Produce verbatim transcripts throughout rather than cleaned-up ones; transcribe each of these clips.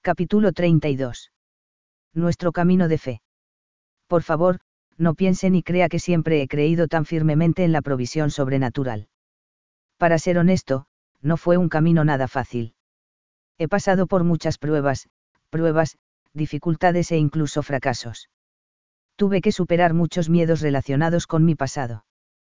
Capítulo treinta y dos. Nuestro camino de fe. Por favor, no piense ni crea que siempre he creído tan firmemente en la provisión sobrenatural. Para ser honesto, no fue un camino nada fácil. He pasado por muchas pruebas, pruebas, dificultades e incluso fracasos. Tuve que superar muchos miedos relacionados con mi pasado.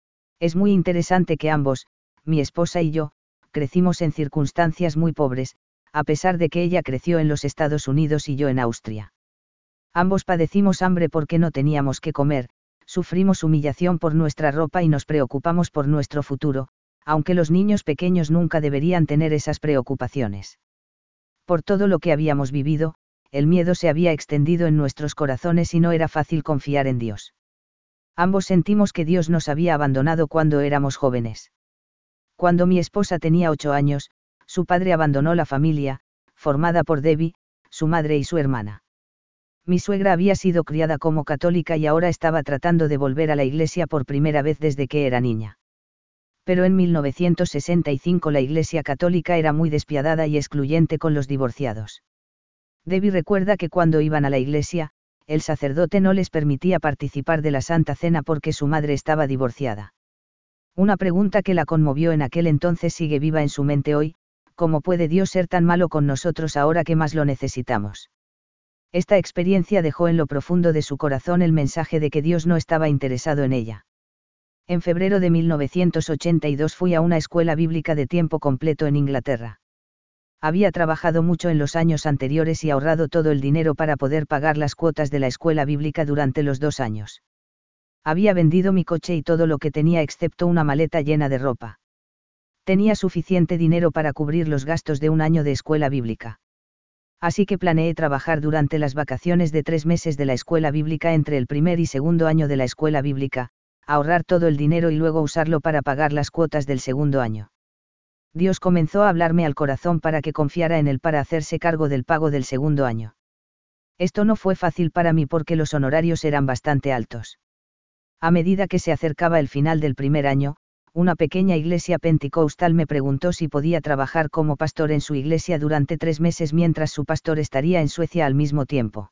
Es muy interesante que ambos, mi esposa y yo, crecimos en circunstancias muy pobres, a pesar de que ella creció en los Estados Unidos y yo en Austria. Ambos padecimos hambre porque no teníamos que comer, sufrimos humillación por nuestra ropa y nos preocupamos por nuestro futuro, aunque los niños pequeños nunca deberían tener esas preocupaciones. Por todo lo que habíamos vivido, el miedo se había extendido en nuestros corazones y no era fácil confiar en Dios. Ambos sentimos que Dios nos había abandonado cuando éramos jóvenes. Cuando mi esposa tenía ocho años, su padre abandonó la familia, formada por Debbie, su madre y su hermana. Mi suegra había sido criada como católica y ahora estaba tratando de volver a la iglesia por primera vez desde que era niña. Pero en mil novecientos sesenta y cinco la iglesia católica era muy despiadada y excluyente con los divorciados. Debbie recuerda que cuando iban a la iglesia, el sacerdote no les permitía participar de la Santa Cena porque su madre estaba divorciada. Una pregunta que la conmovió en aquel entonces sigue viva en su mente hoy: ¿cómo puede Dios ser tan malo con nosotros ahora que más lo necesitamos? Esta experiencia dejó en lo profundo de su corazón el mensaje de que Dios no estaba interesado en ella. En febrero de mil novecientos ochenta y dos fui a una escuela bíblica de tiempo completo en Inglaterra. Había trabajado mucho en los años anteriores y ahorrado todo el dinero para poder pagar las cuotas de la escuela bíblica durante los dos años. Había vendido mi coche y todo lo que tenía excepto una maleta llena de ropa. Tenía suficiente dinero para cubrir los gastos de un año de escuela bíblica. Así que planeé trabajar durante las vacaciones de tres meses de la escuela bíblica entre el primer y segundo año de la escuela bíblica, ahorrar todo el dinero y luego usarlo para pagar las cuotas del segundo año. Dios comenzó a hablarme al corazón para que confiara en Él para hacerse cargo del pago del segundo año. Esto no fue fácil para mí porque los honorarios eran bastante altos. A medida que se acercaba el final del primer año, una pequeña iglesia pentecostal me preguntó si podía trabajar como pastor en su iglesia durante tres meses mientras su pastor estaría en Suecia al mismo tiempo.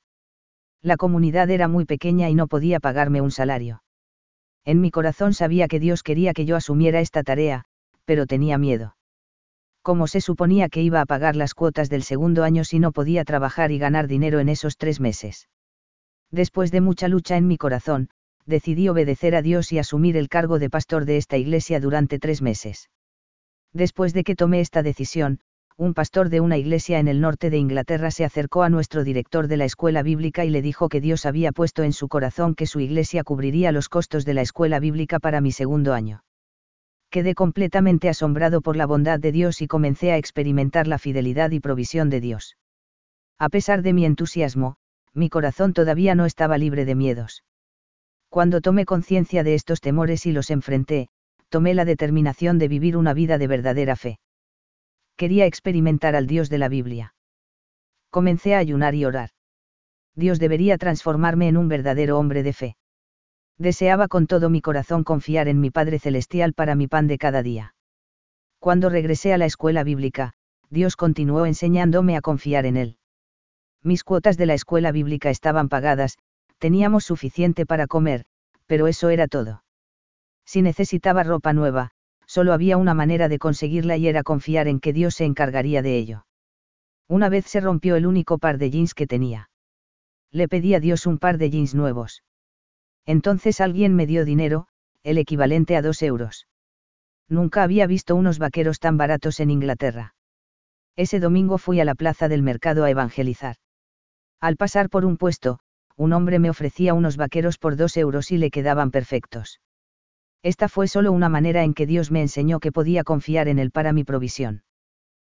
La comunidad era muy pequeña y no podía pagarme un salario. En mi corazón sabía que Dios quería que yo asumiera esta tarea, pero tenía miedo. ¿Cómo se suponía que iba a pagar las cuotas del segundo año si no podía trabajar y ganar dinero en esos tres meses? Después de mucha lucha en mi corazón, decidí obedecer a Dios y asumir el cargo de pastor de esta iglesia durante tres meses. Después de que tomé esta decisión, un pastor de una iglesia en el norte de Inglaterra se acercó a nuestro director de la escuela bíblica y le dijo que Dios había puesto en su corazón que su iglesia cubriría los costos de la escuela bíblica para mi segundo año. Quedé completamente asombrado por la bondad de Dios y comencé a experimentar la fidelidad y provisión de Dios. A pesar de mi entusiasmo, mi corazón todavía no estaba libre de miedos. Cuando tomé conciencia de estos temores y los enfrenté, tomé la determinación de vivir una vida de verdadera fe. Quería experimentar al Dios de la Biblia. Comencé a ayunar y orar. Dios debería transformarme en un verdadero hombre de fe. Deseaba con todo mi corazón confiar en mi Padre Celestial para mi pan de cada día. Cuando regresé a la escuela bíblica, Dios continuó enseñándome a confiar en Él. Mis cuotas de la escuela bíblica estaban pagadas, teníamos suficiente para comer, pero eso era todo. Si necesitaba ropa nueva, solo había una manera de conseguirla y era confiar en que Dios se encargaría de ello. Una vez se rompió el único par de jeans que tenía. Le pedí a Dios un par de jeans nuevos. Entonces alguien me dio dinero, el equivalente a dos euros. Nunca había visto unos vaqueros tan baratos en Inglaterra. Ese domingo fui a la plaza del mercado a evangelizar. Al pasar por un puesto, un hombre me ofrecía unos vaqueros por dos euros y le quedaban perfectos. Esta fue solo una manera en que Dios me enseñó que podía confiar en Él para mi provisión.